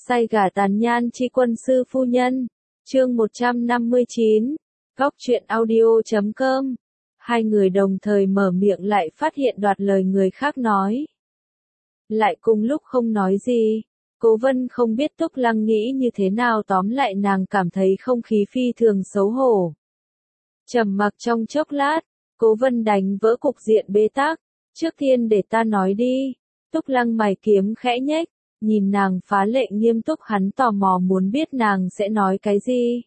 Say gà tàn nhan chi quân sư phu nhân. Chương 159. Góc truyện audio.com. Hai người đồng thời mở miệng lại phát hiện đoạt lời người khác nói. Lại cùng lúc không nói gì. Cố Vân không biết Túc Lăng nghĩ như thế nào, tóm lại nàng cảm thấy không khí phi thường xấu hổ. Trầm mặc trong chốc lát, Cố Vân đánh vỡ cục diện bế tắc. Trước tiên để ta nói đi. Túc Lăng mày kiếm khẽ nhếch, nhìn nàng phá lệ nghiêm túc, hắn tò mò muốn biết nàng sẽ nói cái gì.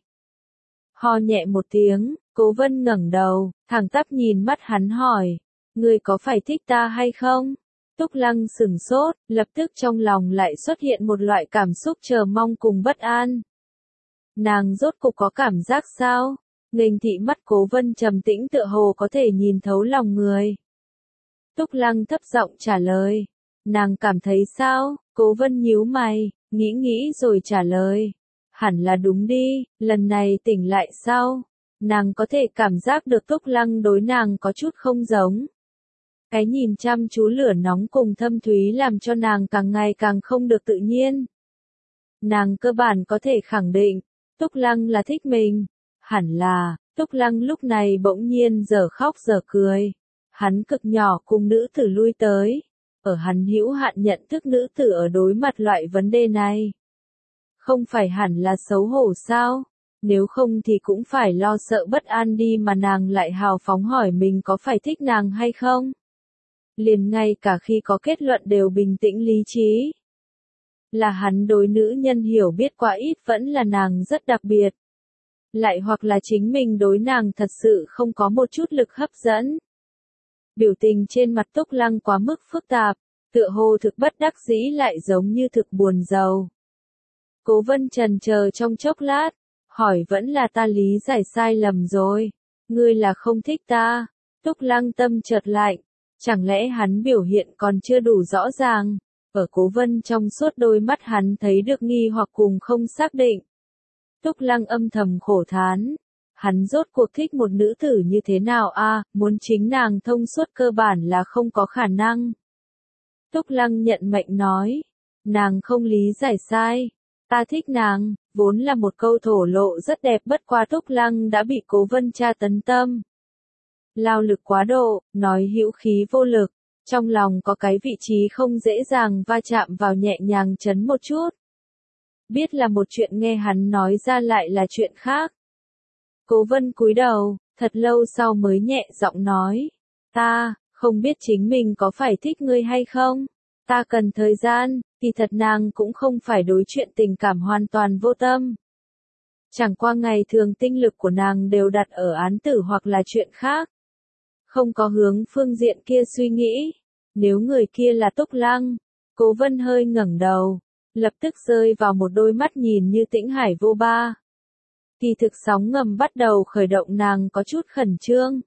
Ho nhẹ một tiếng, Cố Vân ngẩng đầu, thẳng tắp nhìn mắt hắn hỏi, ngươi có phải thích ta hay không? Túc Lăng sửng sốt, lập tức trong lòng lại xuất hiện một loại cảm xúc chờ mong cùng bất an. Nàng rốt cục có cảm giác sao? Nghênh thị mắt Cố Vân trầm tĩnh tựa hồ có thể nhìn thấu lòng người. Túc Lăng thấp giọng trả lời, nàng cảm thấy sao? Cố Vân nhíu mày, nghĩ rồi trả lời, hẳn là đúng đi, lần này tỉnh lại sao? Nàng có thể cảm giác được Túc Lăng đối nàng có chút không giống. Cái nhìn chăm chú lửa nóng cùng thâm thúy làm cho nàng càng ngày càng không được tự nhiên. Nàng cơ bản có thể khẳng định, Túc Lăng là thích mình. Hẳn là, Túc Lăng lúc này bỗng nhiên giờ khóc giờ cười. Hắn cực nhỏ cùng nữ tử lui tới. Ở hắn hữu hạn nhận thức nữ tử ở đối mặt loại vấn đề này. Không phải hẳn là xấu hổ sao? Nếu không thì cũng phải lo sợ bất an đi, mà nàng lại hào phóng hỏi mình có phải thích nàng hay không. Liền ngay cả khi có kết luận đều bình tĩnh lý trí. Là hắn đối nữ nhân hiểu biết quá ít, vẫn là nàng rất đặc biệt. Lại hoặc là chính mình đối nàng thật sự không có một chút lực hấp dẫn. Biểu tình trên mặt Túc Lăng quá mức phức tạp, tựa hồ thực bất đắc dĩ lại giống như thực buồn rầu. Cố Vân chần chờ trong chốc lát, hỏi vẫn là ta lý giải sai lầm rồi, ngươi là không thích ta. Túc Lăng tâm chợt lạnh, chẳng lẽ hắn biểu hiện còn chưa đủ rõ ràng? Ở Cố Vân trong suốt đôi mắt hắn thấy được nghi hoặc cùng không xác định. Túc Lăng âm thầm khổ thán. Hắn rốt cuộc thích một nữ tử như thế nào a? Muốn chính nàng thông suốt cơ bản là không có khả năng. Túc Lăng nhận mệnh nói. Nàng không lý giải sai. Ta thích nàng, vốn là một câu thổ lộ rất đẹp, bất quá Túc Lăng đã bị Cố Vân tra tấn tâm. Lao lực quá độ, nói hữu khí vô lực, trong lòng có cái vị trí không dễ dàng va chạm vào nhẹ nhàng chấn một chút. Biết là một chuyện, nghe hắn nói ra lại là chuyện khác. Cố Vân cúi đầu, thật lâu sau mới nhẹ giọng nói, ta không biết chính mình có phải thích ngươi hay không, ta cần thời gian. Thì thật nàng cũng không phải đối chuyện tình cảm hoàn toàn vô tâm. Chẳng qua ngày thường tinh lực của nàng đều đặt ở án tử hoặc là chuyện khác. Không có hướng phương diện kia suy nghĩ. Nếu người kia là Túc Lăng, Cố Vân hơi ngẩng đầu, lập tức rơi vào một đôi mắt nhìn như tĩnh hải vô ba. Kỳ thực sóng ngầm bắt đầu khởi động, nàng có chút khẩn trương.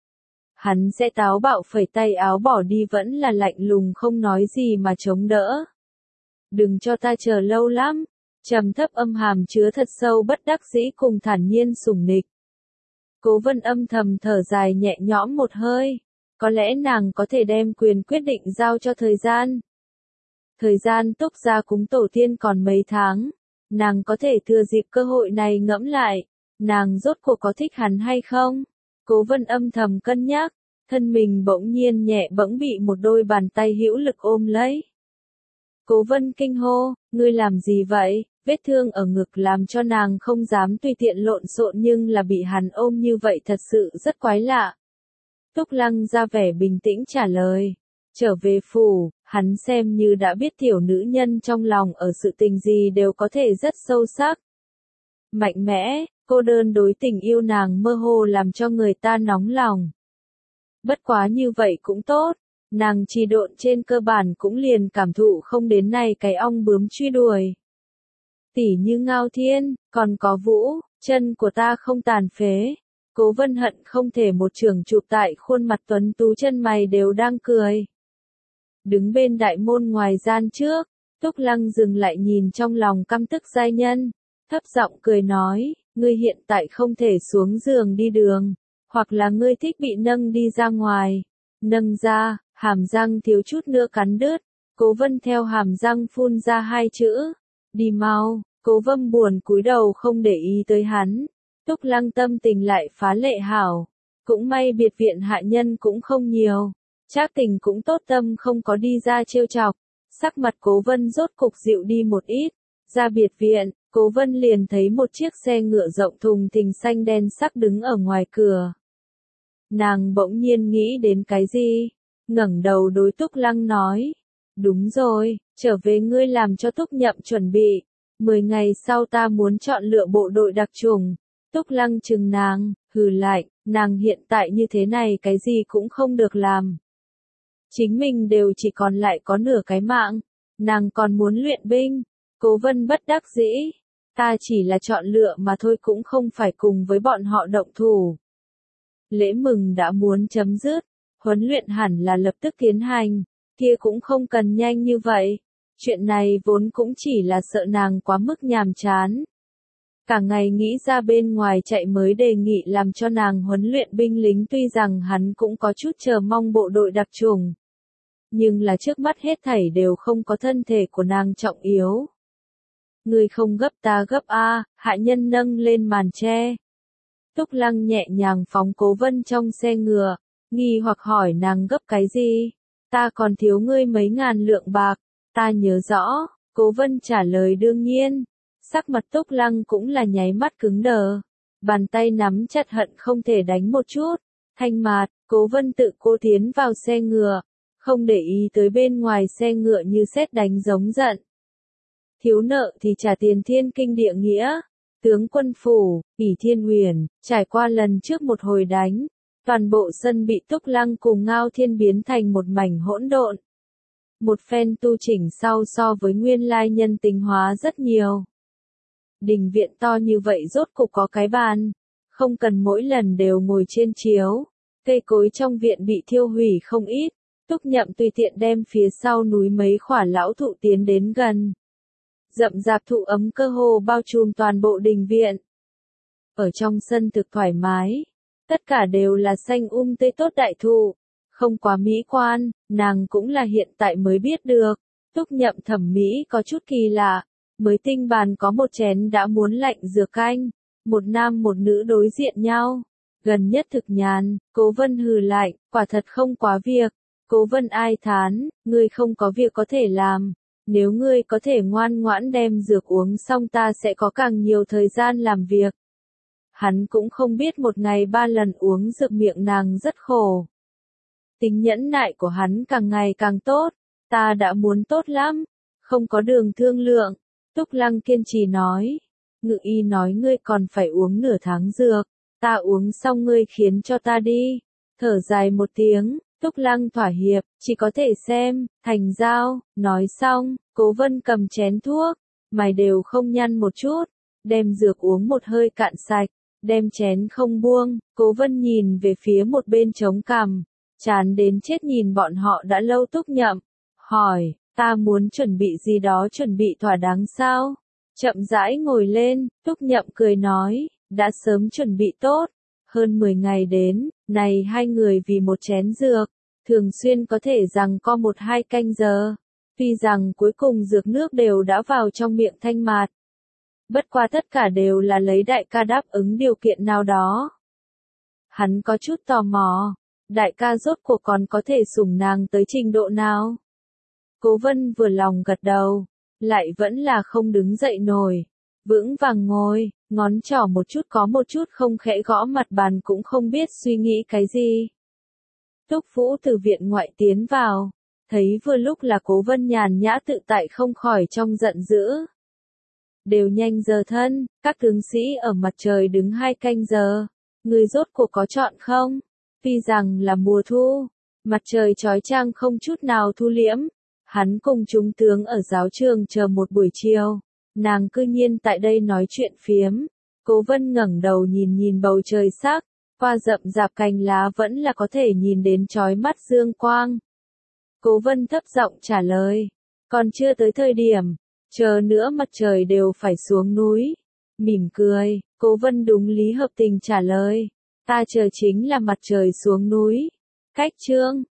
Hắn sẽ táo bạo phẩy tay áo bỏ đi, vẫn là lạnh lùng không nói gì mà chống đỡ. Đừng cho ta chờ lâu lắm. Trầm thấp âm hàm chứa thật sâu bất đắc dĩ cùng thản nhiên sủng nịch. Cố Vân âm thầm thở dài nhẹ nhõm một hơi. Có lẽ nàng có thể đem quyền quyết định giao cho thời gian. Thời gian Túc gia cúng tổ tiên còn mấy tháng. Nàng có thể thừa dịp cơ hội này ngẫm lại. Nàng rốt cuộc có thích hắn hay không? Cố Vân âm thầm cân nhắc. Thân mình bỗng nhiên nhẹ bẫng bị một đôi bàn tay hữu lực ôm lấy. Cố Vân kinh hô, ngươi làm gì vậy? Vết thương ở ngực làm cho nàng không dám tùy tiện lộn xộn, nhưng là bị hắn ôm như vậy thật sự rất quái lạ. Túc Lăng ra vẻ bình tĩnh trả lời. Trở về phủ, hắn xem như đã biết tiểu nữ nhân trong lòng ở sự tình gì đều có thể rất sâu sắc. Mạnh mẽ, cô đơn đối tình yêu nàng mơ hồ làm cho người ta nóng lòng. Bất quá như vậy cũng tốt. Nàng trì độn trên cơ bản cũng liền cảm thụ không đến này cái ong bướm truy đuổi. Tỉ như Ngao Thiên, còn có Vũ, chân của ta không tàn phế. Cố Vân hận không thể một trường chụp tại khuôn mặt tuấn tú, chân mày đều đang cười. Đứng bên đại môn ngoài gian trước, Túc Lăng dừng lại nhìn trong lòng căm tức giai nhân, thấp giọng cười nói, ngươi hiện tại không thể xuống giường đi đường, hoặc là ngươi thích bị nâng đi ra ngoài. Nâng ra. Hàm răng thiếu chút nữa cắn đứt, Cố Vân theo hàm răng phun ra hai chữ, Đi mau, Cố Vân buồn cúi đầu không để ý tới hắn. Túc Lăng tâm tình lại phá lệ hảo. Cũng may biệt viện hạ nhân cũng không nhiều. Trác Tình cũng tốt tâm không có đi ra trêu chọc. Sắc mặt Cố Vân rốt cục dịu đi một ít. Ra biệt viện, Cố Vân liền thấy một chiếc xe ngựa rộng thùng thình xanh đen sắc đứng ở ngoài cửa. Nàng bỗng nhiên nghĩ đến cái gì? Ngẩng đầu đối Túc Lăng nói. Đúng rồi, trở về ngươi làm cho Túc Nhậm chuẩn bị. 10 ngày sau ta muốn chọn lựa bộ đội đặc chủng. Túc Lăng chừng nàng, hừ lại, nàng hiện tại như thế này cái gì cũng không được làm. Chính mình đều chỉ còn lại có nửa cái mạng, nàng còn muốn luyện binh. Cố Vân bất đắc dĩ, ta chỉ là chọn lựa mà thôi cũng không phải cùng với bọn họ động thủ. Lễ mừng đã muốn chấm dứt, huấn luyện hẳn là lập tức tiến hành, kia cũng không cần nhanh như vậy. Chuyện này vốn cũng chỉ là sợ nàng quá mức nhàm chán. Cả ngày nghĩ ra bên ngoài chạy mới đề nghị làm cho nàng huấn luyện binh lính, tuy rằng hắn cũng có chút chờ mong bộ đội đặc chủng. Nhưng là trước mắt hết thảy đều không có thân thể của nàng trọng yếu. Người không gấp ta gấp a, hạ nhân nâng lên màn che. Túc Lăng nhẹ nhàng phóng Cố Vân trong xe ngựa, nghi hoặc hỏi nàng gấp cái gì? Ta còn thiếu ngươi mấy ngàn lượng bạc, ta nhớ rõ. Cố Vân trả lời đương nhiên. Sắc mặt Túc Lăng cũng là nháy mắt cứng đờ. Bàn tay nắm chặt hận không thể đánh một chút. Thanh mạt, Cố Vân tự cô tiến vào xe ngựa. Không để ý tới bên ngoài xe ngựa như sét đánh giống giận. Thiếu nợ thì trả tiền thiên kinh địa nghĩa. Tướng quân phủ, ỷ Thiên Uyển, trải qua lần trước một hồi đánh. Toàn bộ sân bị Túc Lăng cùng Ngao Thiên biến thành một mảnh hỗn độn. Một phen tu chỉnh sau so với nguyên lai nhân tính hóa rất nhiều. Đình viện to như vậy rốt cục có cái bàn, không cần mỗi lần đều ngồi trên chiếu. Cây cối trong viện bị thiêu hủy không ít. Túc Nhậm tùy tiện đem phía sau núi mấy khỏa lão thụ tiến đến gần. Rậm rạp thụ ấm cơ hồ bao trùm toàn bộ đình viện. Ở trong sân thực thoải mái, tất cả đều là xanh tươi tốt đại thụ, không quá mỹ quan, nàng cũng là hiện tại mới biết được. Túc Nhậm thẩm mỹ có chút kỳ lạ, mới tinh bàn có một chén đã muốn lạnh dừa canh, một nam một nữ đối diện nhau, gần nhất thực nhàn. Cố Vân hừ lại, quả thật không quá việc. Cố Vân ai thán, ngươi không có việc có thể làm. Nếu ngươi có thể ngoan ngoãn đem dược uống xong ta sẽ có càng nhiều thời gian làm việc. Hắn cũng không biết một ngày 3 lần uống dược miệng nàng rất khổ. Tính nhẫn nại của hắn càng ngày càng tốt, ta đã muốn tốt lắm, không có đường thương lượng. Túc Lăng kiên trì nói, Ngự y nói ngươi còn phải uống nửa tháng dược, ta uống xong ngươi khiến cho ta đi. Thở dài một tiếng, Túc Lăng thỏa hiệp, chỉ có thể xem, thành giao. Nói xong, Cố Vân cầm chén thuốc, mày đều không nhăn một chút, đem dược uống một hơi cạn sạch, đem chén không buông. Cố Vân nhìn về phía một bên trống cằm, chán đến chết nhìn bọn họ đã lâu. Túc Nhậm hỏi, ta muốn chuẩn bị gì đó chuẩn bị thỏa đáng sao? Chậm rãi ngồi lên, Túc Nhậm cười nói, đã sớm chuẩn bị tốt. Hơn 10 ngày đến, này hai người vì một chén dược, thường xuyên có thể rằng co 1-2 canh giờ. Tuy rằng cuối cùng dược nước đều đã vào trong miệng Thanh Mạt. Bất qua tất cả đều là lấy đại ca đáp ứng điều kiện nào đó. Hắn có chút tò mò, đại ca rốt cuộc còn có thể sủng nàng tới trình độ nào? Cố Vân vừa lòng gật đầu, lại vẫn là không đứng dậy nổi. Vững vàng ngồi, ngón trỏ một chút có một chút không khẽ gõ mặt bàn, cũng không biết suy nghĩ cái gì. Túc Vũ từ viện ngoại tiến vào, thấy vừa lúc là Cố Vân nhàn nhã tự tại, không khỏi trong giận dữ. Đều nhanh giờ thân, các tướng sĩ ở mặt trời đứng 2 canh giờ, người rốt cuộc có chọn không? Tuy rằng là mùa thu, mặt trời chói chang không chút nào thu liễm, hắn cùng chúng tướng ở giáo trường chờ một buổi chiều, nàng cư nhiên tại đây nói chuyện phiếm. Cố Vân ngẩng đầu nhìn bầu trời sắc, qua rậm rạp cành lá vẫn là có thể nhìn đến chói mắt dương quang. Cố Vân thấp giọng trả lời, còn chưa tới thời điểm, chờ nữa mặt trời đều phải xuống núi. Mỉm cười, Cố Vân đúng lý hợp tình trả lời, ta chờ chính là mặt trời xuống núi. Cách chương